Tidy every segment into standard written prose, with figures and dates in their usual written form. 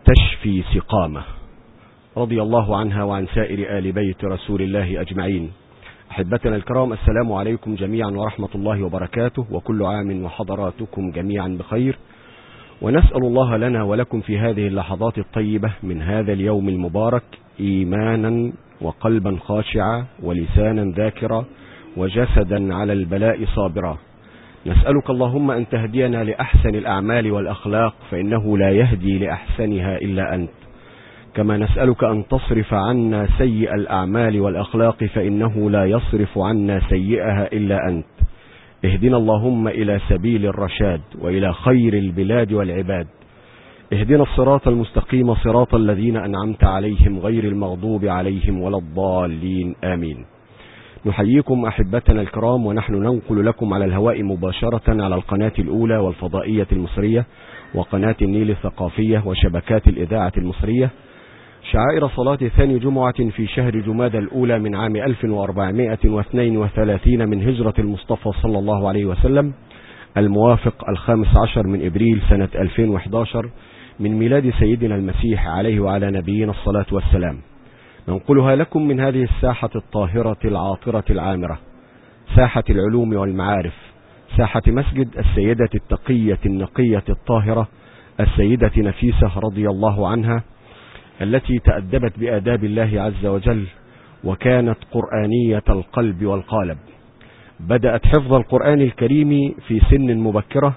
تشفي سقامه، رضي الله عنها وعن سائر آل بيت رسول الله أجمعين. أحبتنا الكرام، السلام عليكم جميعا ورحمة الله وبركاته، وكل عام وحضراتكم جميعا بخير، ونسأل الله لنا ولكم في هذه اللحظات الطيبة من هذا اليوم المبارك إيمانا وقلبا خاشعا ولسانا ذاكرا وجسدا على البلاء صابرا. نسألك اللهم أن تهدينا لأحسن الأعمال والأخلاق، فإنه لا يهدي لأحسنها إلا أنت. كما نسألك أن تصرف عنا سيء الأعمال والأخلاق، فإنه لا يصرف عنا سيئها إلا أنت. اهدنا اللهم إلى سبيل الرشاد وإلى خير البلاد والعباد. اهدنا الصراط المستقيم، صراط الذين أنعمت عليهم غير المغضوب عليهم ولا الضالين، آمين. نحييكم أحبتنا الكرام، ونحن ننقل لكم على الهواء مباشرة على القناة الأولى والفضائية المصرية وقناة النيل الثقافية وشبكات الإذاعة المصرية شعائر صلاة ثاني جمعة في شهر جمادى الأولى من عام 1432 من هجرة المصطفى صلى الله عليه وسلم، الموافق 15 من إبريل سنة 2011 من ميلاد سيدنا المسيح عليه وعلى نبينا الصلاة والسلام. ننقلها لكم من هذه الساحة الطاهرة العاطرة العامرة، ساحة العلوم والمعارف، ساحة مسجد السيدة التقية النقية الطاهرة السيدة نفيسة رضي الله عنها، التي تأدبت بآداب الله عز وجل وكانت قرآنية القلب والقالب. بدأت حفظ القرآن الكريم في سن مبكرة،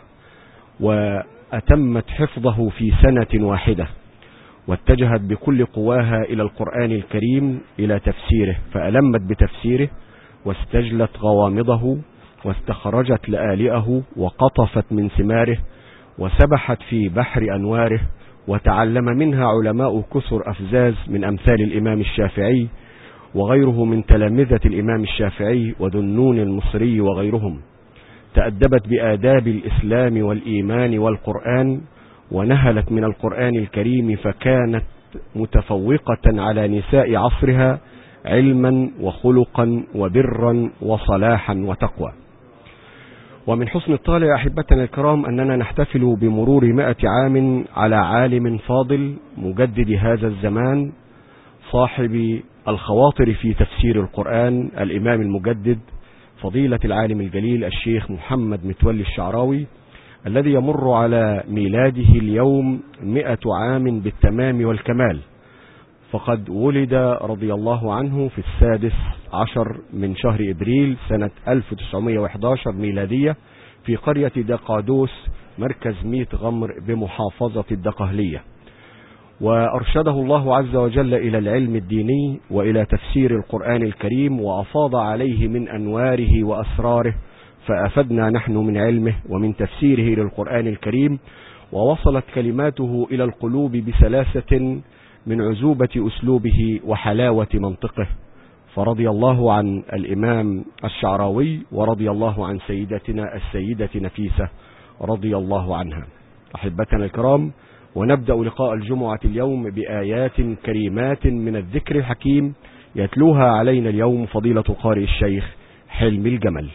وأتمت حفظه في سنة واحدة، واتجهت بكل قواها إلى القرآن الكريم إلى تفسيره، فألمت بتفسيره واستجلت غوامضه واستخرجت لآلئه وقطفت من ثماره وسبحت في بحر أنواره، وتعلم منها علماء كثر أفزاز من أمثال الإمام الشافعي وغيره من تلامذة الإمام الشافعي وذو النون المصري وغيرهم. تأدبت بآداب الإسلام والإيمان والقرآن، ونهلت من القرآن الكريم، فكانت متفوقة على نساء عصرها علما وخلقا وبرا وصلاحا وتقوى. ومن حسن الطالع أحبتنا الكرام أننا نحتفل بمرور 100 عام على عالم فاضل مجدد هذا الزمان، صاحب الخواطر في تفسير القرآن، الإمام المجدد فضيلة العالم الجليل الشيخ محمد متولي الشعراوي، الذي يمر على ميلاده اليوم 100 عام بالتمام والكمال. فقد ولد رضي الله عنه في 16 من شهر إبريل سنة 1911 ميلادية في قرية دقادوس مركز ميت غمر بمحافظة الدقهلية، وأرشده الله عز وجل إلى العلم الديني وإلى تفسير القرآن الكريم، وأفاض عليه من أنواره وأسراره، فأفدنا نحن من علمه ومن تفسيره للقرآن الكريم، ووصلت كلماته إلى القلوب بسلاسة من عزوبة أسلوبه وحلاوة منطقه. فرضي الله عن الإمام الشعراوي، ورضي الله عن سيدتنا السيدة نفيسة رضي الله عنها. أحبتنا الكرام، ونبدأ لقاء الجمعة اليوم بآيات كريمات من الذكر الحكيم يتلوها علينا اليوم فضيلة قارئ الشيخ حلمي الجمل.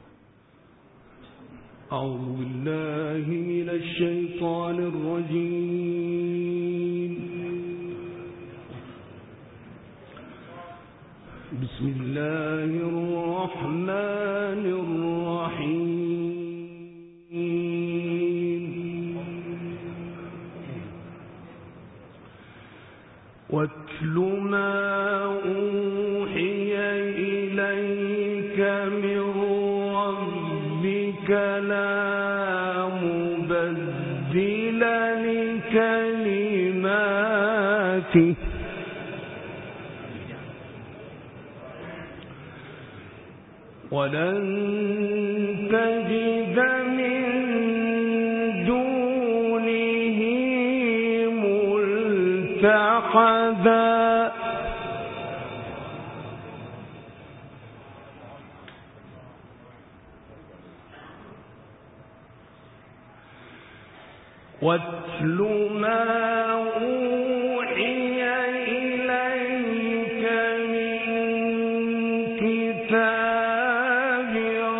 أعوذ بالله من الشيطان الرجيم. بسم الله الرحمن الرحيم. واتل ما أوحي إليك من ربك لا مبدل لكلماته ولن تجد من دونه ملتحدا. واتل ما أوحي إليك من كتاب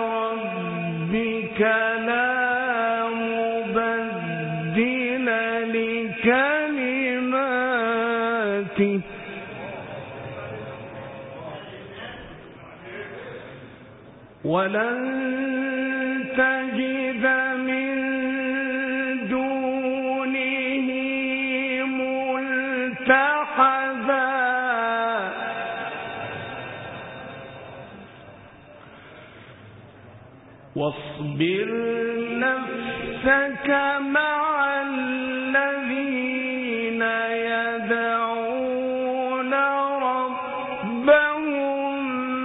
ربك لا مبدل لكلماته ولن تجد من دونه ملتحدا واصبر نفسك مع الذين يدعون ربهم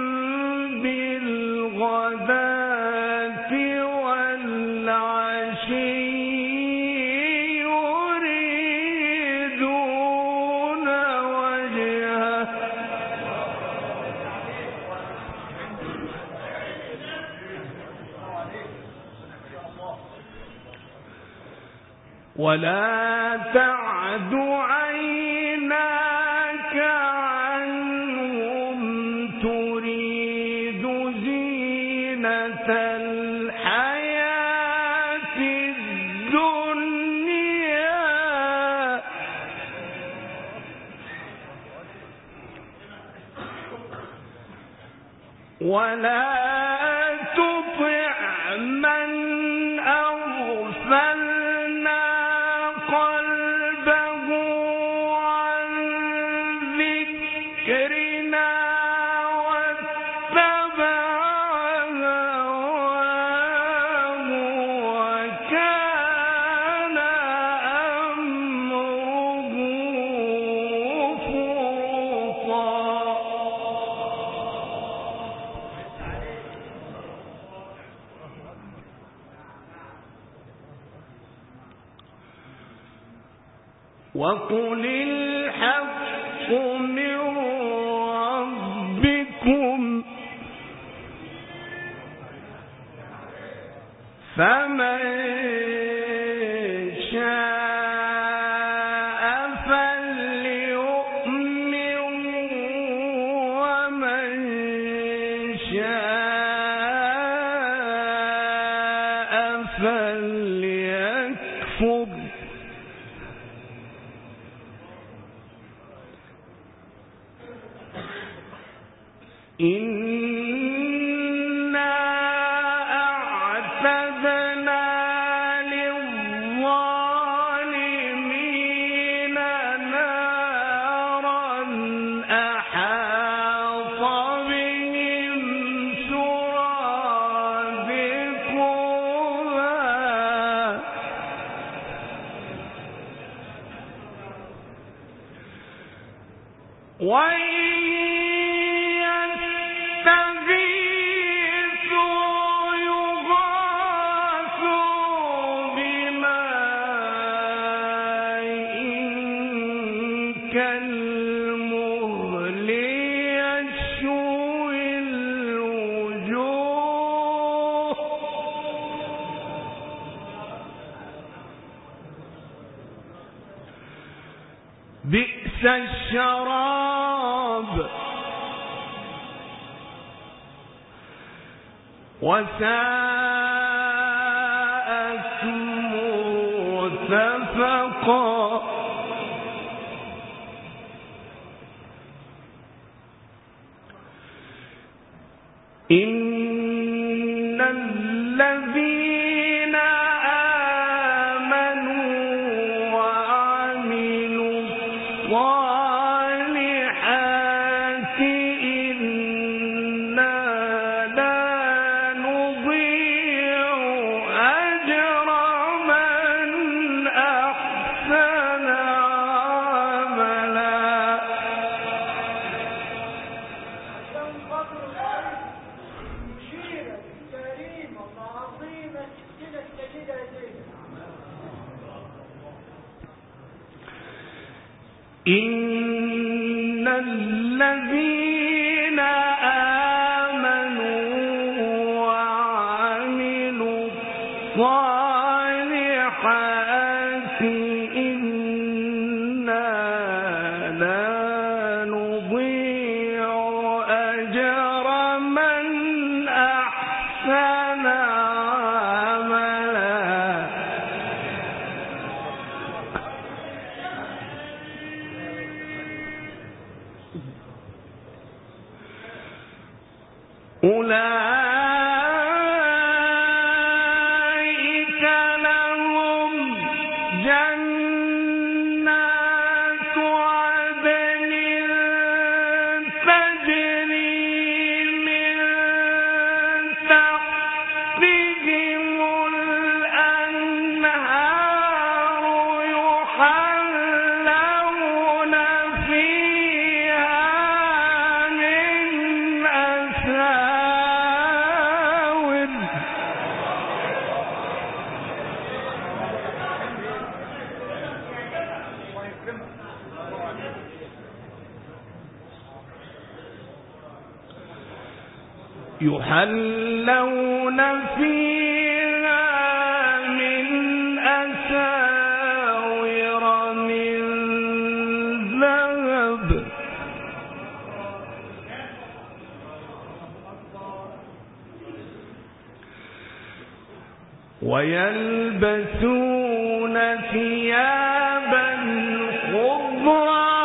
بالغداة والعشي يريدون وجهه ولا تعد عيناك عنهم تريد زينة الحياة الدنيا ولا تطع من أغفلنا قلبه عن ذكرنا واتبع هواه وكان أمره فرطا وقل الحق من ربكم فمن شاء فليؤمن ومن شاء فليكفر إنا أعتدنا للظالمين نارا أحاط بهم سرادقها وإن يستغيثوا يغاثوا بماء كالمهل يشوي الوجوه بئس الشراب وساءت مرتفقا إن الذين آمنوا وعملوا الصالحات إنا لا نضيع أجر من أحسن عملا إن الذين آمنوا وعملوا الصالحات إنا لا نضيع أجر من أحسن عملا أولئك يحلون فيها من أساور من ذهب ويلبسون ثيابا خضرا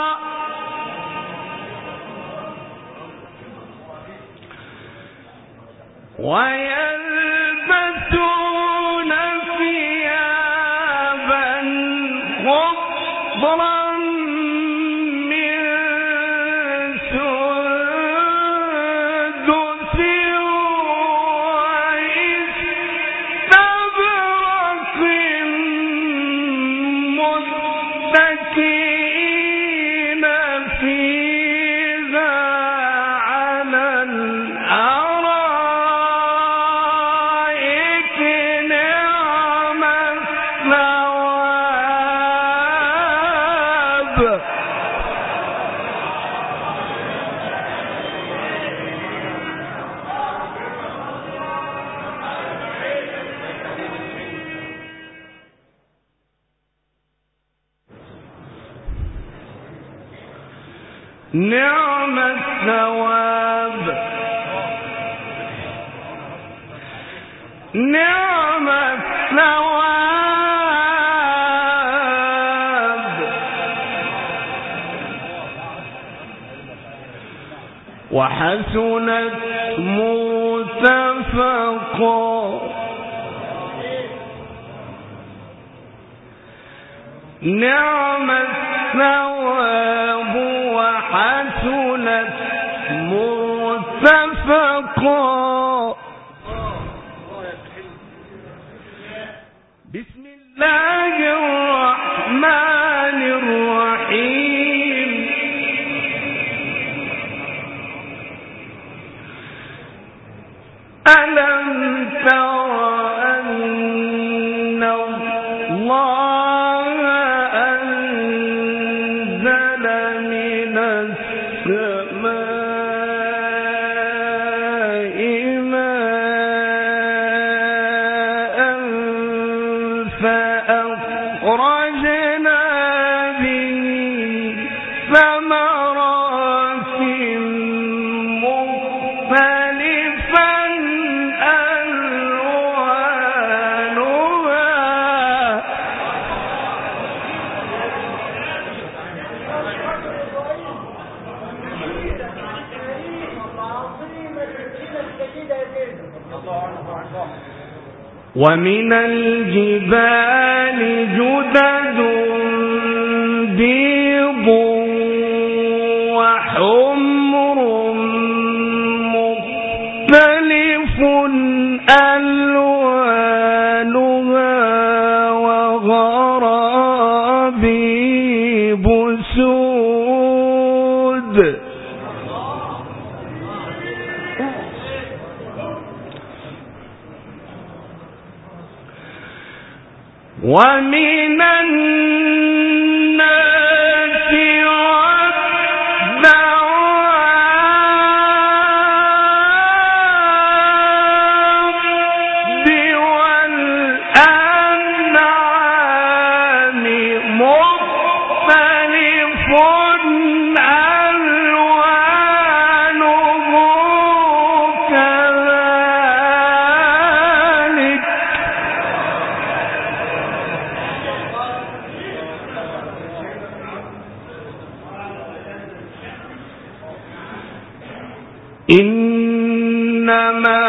ويلبسون ثيابا خضرا من سندس واستبرق متكئين فيها على الأرائك نعم الثواب نعم الثواب نعم الثواب وحسنت مرتفقا نعم الثواب وحسنت مرتفقا بسم الله الرحمن الرحيم ألم تر أن الله أنزل من السماء ماء فأخرجنا به ثمرات مختلفا ألوانها ومن الجبال جدد بيض وحمر مختلف ألوانها وغرابيب سود ومن الناس والدواب والأنعام مختلف ألوانه كذلك إنما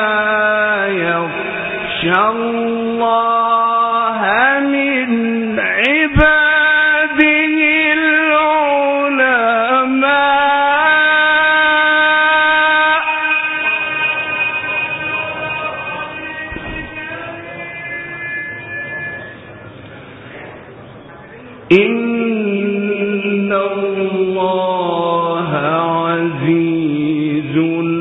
يخشى الله من عباده العلماء إن الله عزيز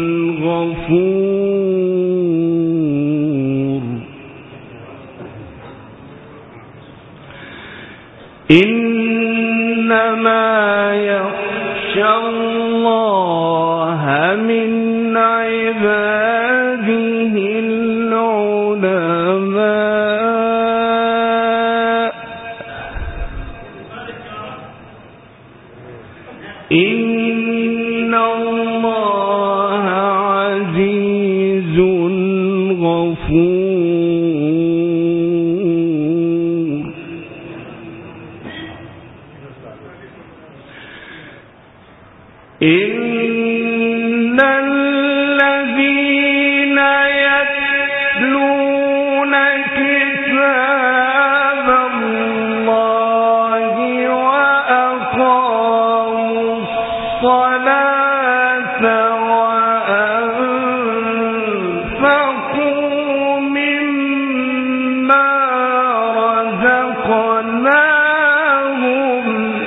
غفور إنما يخشى الله من عباده به العلماء إن الله عزيز غفور إن الذين يتلون كتاب الله وأقاموا الصلاة وأنفقوا مما رزقناهم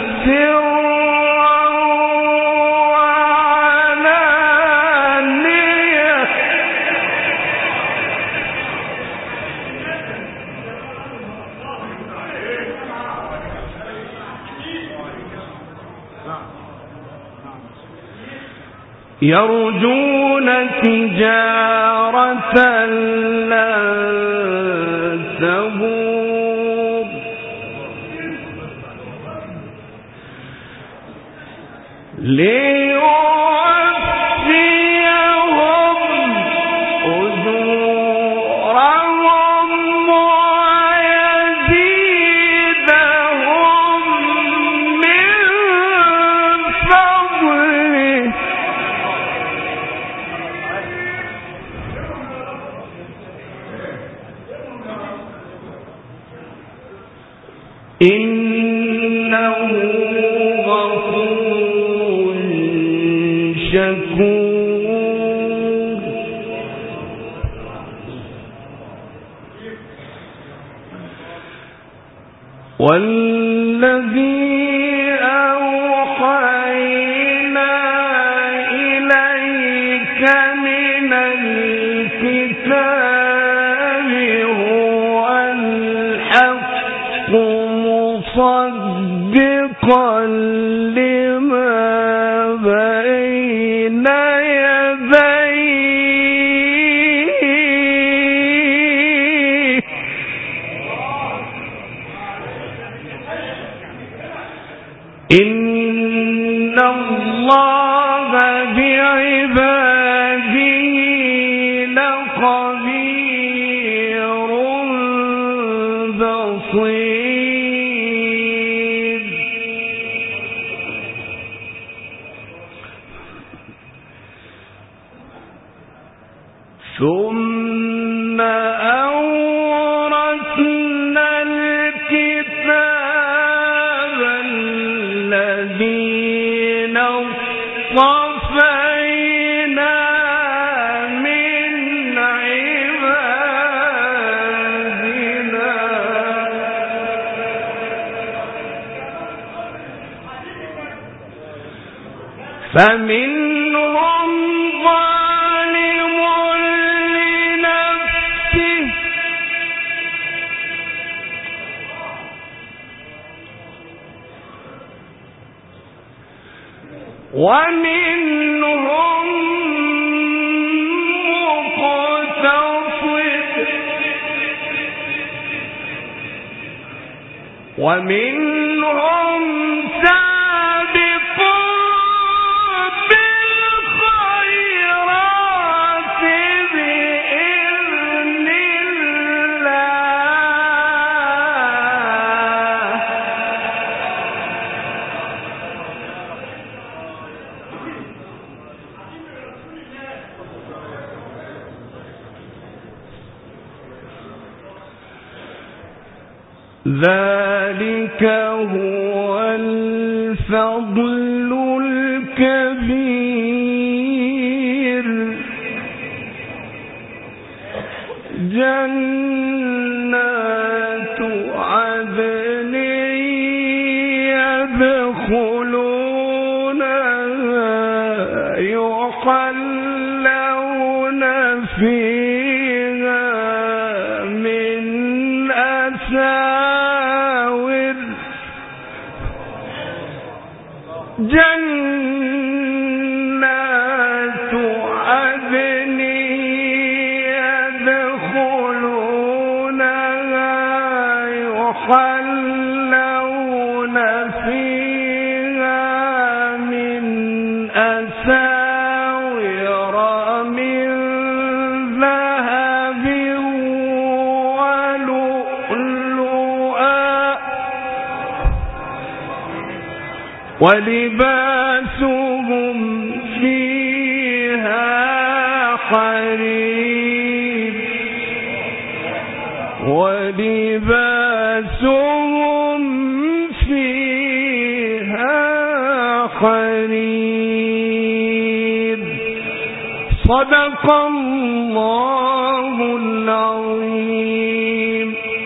سرا وعلانية يرجون تجارة لن تبور ليوفيهم أجورهم ويزيدهم من فضله إنه غفور شكور والذي أوحينا إليك من الكتاب هو الحق مصدقا لما بين يديه إن الله بعباده لخبير بصير ثم أورثنا الكتاب الذين اصطفينا من عبادنا فمنهم ظالم لنفسه ومنهم مقتصد ومنهم سابق بالخيرات بإذن الله ذلك هو الفضل الكبير جنات عدن يدخلونها يحلون فيها من أساور جنات عدن ولباسهم فيها حرير ولباسهم فيها حرير صدق الله العظيم.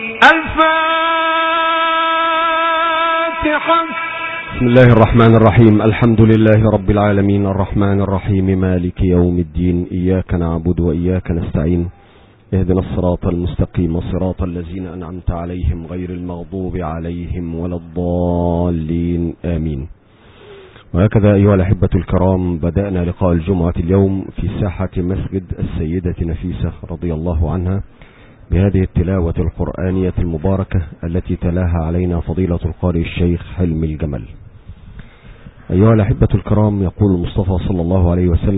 الفاتحة. بسم الله الرحمن الرحيم. الحمد لله رب العالمين الرحمن الرحيم مالك يوم الدين. إياك نعبد وإياك نستعين. اهدنا الصراط المستقيم صراط الذين أنعمت عليهم غير المغضوب عليهم ولا الضالين آمين. وهكذا أيها الأحبة الكرام بدأنا لقاء الجمعة اليوم في ساحة مسجد السيدة نفيسة رضي الله عنها بهذه التلاوة القرآنية المباركة التي تلاها علينا فضيلة القارئ الشيخ حلمي الجمل. أيها الأحبة الكرام، يقول المصطفى صلى الله عليه وسلم: